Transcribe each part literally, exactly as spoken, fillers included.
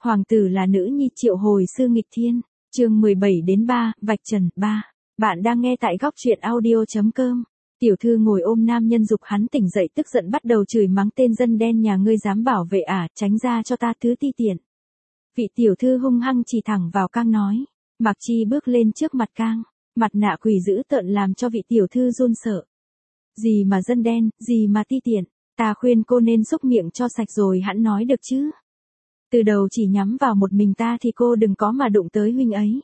Hoàng tử là nữ nhi triệu hồi sư nghịch thiên. Chương mười bảy đến ba, vạch trần, ba. Bạn đang nghe tại góc truyện audio.com. Tiểu thư ngồi ôm nam nhân dục hắn tỉnh dậy tức giận bắt đầu chửi mắng tên dân đen nhà ngươi dám bảo vệ ả, tránh ra cho ta thứ ti tiện. Vị tiểu thư hung hăng chỉ thẳng vào Cang nói. Mạc Chi bước lên trước mặt Cang, mặt nạ quỷ dữ tợn làm cho vị tiểu thư run sợ. Gì mà dân đen, gì mà ti tiện, ta khuyên cô nên xúc miệng cho sạch rồi hẵng nói được chứ. Từ đầu chỉ nhắm vào một mình ta thì cô đừng có mà đụng tới huynh ấy.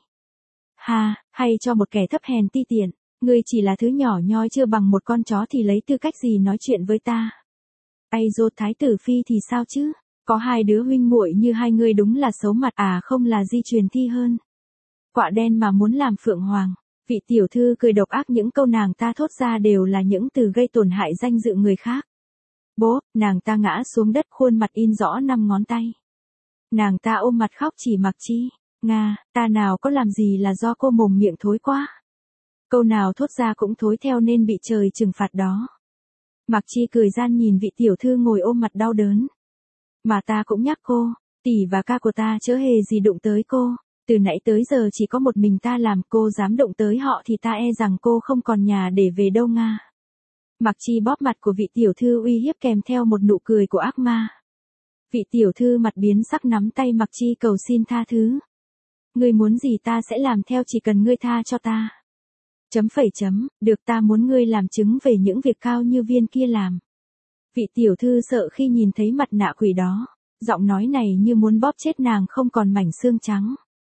Ha, hay cho một kẻ thấp hèn ti tiện, ngươi chỉ là thứ nhỏ nhoi chưa bằng một con chó thì lấy tư cách gì nói chuyện với ta. Ai dốt thái tử phi thì sao chứ, có hai đứa huynh muội như hai ngươi đúng là xấu mặt à, không là di truyền thi hơn. Quạ đen mà muốn làm phượng hoàng. Vị tiểu thư cười độc ác, những câu nàng ta thốt ra đều là những từ gây tổn hại danh dự người khác. Bố, nàng ta ngã xuống đất khuôn mặt in rõ năm ngón tay. Nàng ta ôm mặt khóc chỉ Mạc Chi. Nga, ta nào có làm gì là do cô mồm miệng thối quá. Câu nào thốt ra cũng thối theo nên bị trời trừng phạt đó. Mạc Chi cười gian nhìn vị tiểu thư ngồi ôm mặt đau đớn. Mà ta cũng nhắc cô, tỷ và ca của ta chớ hề gì đụng tới cô. Từ nãy tới giờ chỉ có một mình ta làm, cô dám động tới họ thì ta e rằng cô không còn nhà để về đâu Nga. Mạc Chi bóp mặt của vị tiểu thư uy hiếp kèm theo một nụ cười của ác ma. Vị tiểu thư mặt biến sắc nắm tay Mạc Chi cầu xin tha thứ. Ngươi muốn gì ta sẽ làm theo, chỉ cần ngươi tha cho ta. Chấm phẩy chấm, được, ta muốn ngươi làm chứng về những việc Cao Như Viên kia làm. Vị tiểu thư sợ khi nhìn thấy mặt nạ quỷ đó, giọng nói này như muốn bóp chết nàng không còn mảnh xương trắng.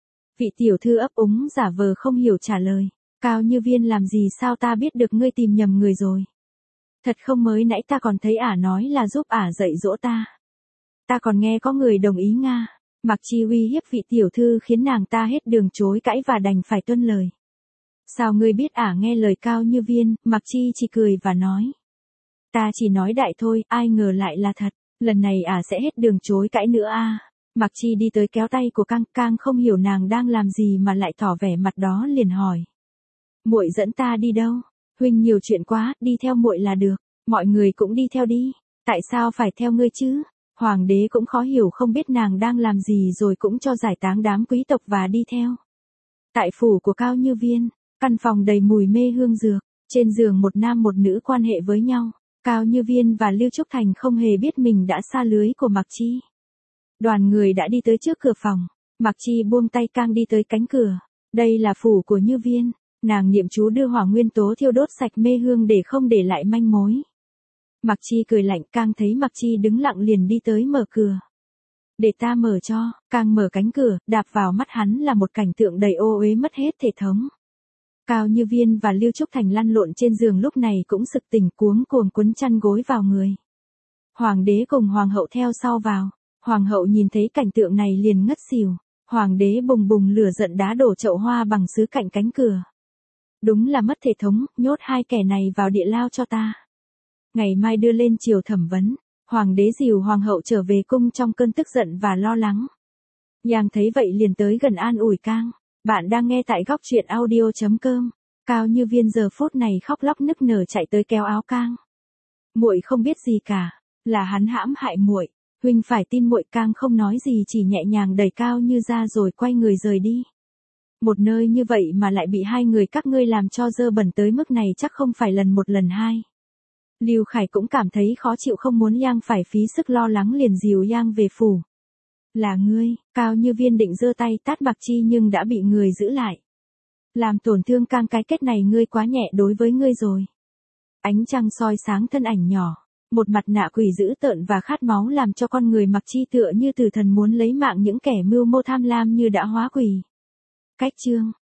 Vị tiểu thư ấp úng giả vờ không hiểu trả lời. Cao Như Viên làm gì sao ta biết được, ngươi tìm nhầm người rồi. Thật không, mới nãy ta còn thấy ả nói là giúp ả dạy dỗ ta. Ta còn nghe có người đồng ý Nga. Mạc Chi uy hiếp vị tiểu thư khiến nàng ta hết đường chối cãi và đành phải tuân lời. Sao ngươi biết ả nghe lời Cao Như Viên? Mạc Chi chỉ cười và nói. Ta chỉ nói đại thôi, ai ngờ lại là thật. Lần này ả sẽ hết đường chối cãi nữa a. À. Mạc Chi đi tới kéo tay của Cang, Cang không hiểu nàng đang làm gì mà lại tỏ vẻ mặt đó liền hỏi. Muội dẫn ta đi đâu? Huynh nhiều chuyện quá, đi theo muội là được, mọi người cũng đi theo đi. Tại sao phải theo ngươi chứ? Hoàng đế cũng khó hiểu không biết nàng đang làm gì rồi cũng cho giải táng đám quý tộc và đi theo. Tại phủ của Cao Như Viên, căn phòng đầy mùi mê hương dược, trên giường một nam một nữ quan hệ với nhau. Cao Như Viên và Lưu Trúc Thành không hề biết mình đã sa lưới của Mạc Chi. Đoàn người đã đi tới trước cửa phòng, Mạc Chi buông tay Cang đi tới cánh cửa. Đây là phủ của Như Viên, nàng niệm chú đưa hỏa nguyên tố thiêu đốt sạch mê hương để không để lại manh mối. Mạc Chi cười lạnh, Cang thấy Mạc Chi đứng lặng liền đi tới mở cửa. Để ta mở cho. Cang mở cánh cửa, đạp vào mắt hắn là một cảnh tượng đầy ô uế mất hết thể thống. Cao Như Viên và Lưu Trúc Thành lăn lộn trên giường lúc này cũng sực tỉnh cuống cuồng quấn chăn gối vào người. Hoàng đế cùng hoàng hậu theo sau vào. Hoàng hậu nhìn thấy cảnh tượng này liền ngất xỉu. Hoàng đế bùng bùng lửa giận đá đổ chậu hoa bằng sứ cạnh cánh cửa. Đúng là mất thể thống, nhốt hai kẻ này vào địa lao cho ta. Ngày mai đưa lên triều thẩm vấn. Hoàng đế dìu hoàng hậu trở về cung trong cơn tức giận và lo lắng. Yang thấy vậy liền tới gần an ủi Cang. Bạn đang nghe tại góc truyện audio.com. Cao Như Viên giờ phút này khóc lóc nức nở chạy tới kéo áo Cang. Muội không biết gì cả, là hắn hãm hại muội. Huynh phải tin muội. Cang không nói gì, chỉ nhẹ nhàng đẩy Cao Như ra rồi quay người rời đi. Một nơi như vậy mà lại bị hai người các ngươi làm cho dơ bẩn tới mức này chắc không phải lần một lần hai. Lưu Khải cũng cảm thấy khó chịu, không muốn Yang phải phí sức lo lắng liền dìu Yang về phủ. Là ngươi? Cao Như Viên định giơ tay tát Mạc Chi nhưng đã bị người giữ lại. Làm tổn thương Cang, cái kết này ngươi quá nhẹ đối với ngươi rồi. Ánh trăng soi sáng thân ảnh nhỏ. Một mặt nạ quỷ dữ tợn và khát máu làm cho con người Mạc Chi tựa như tử thần muốn lấy mạng những kẻ mưu mô tham lam như đã hóa quỷ. Cách chương.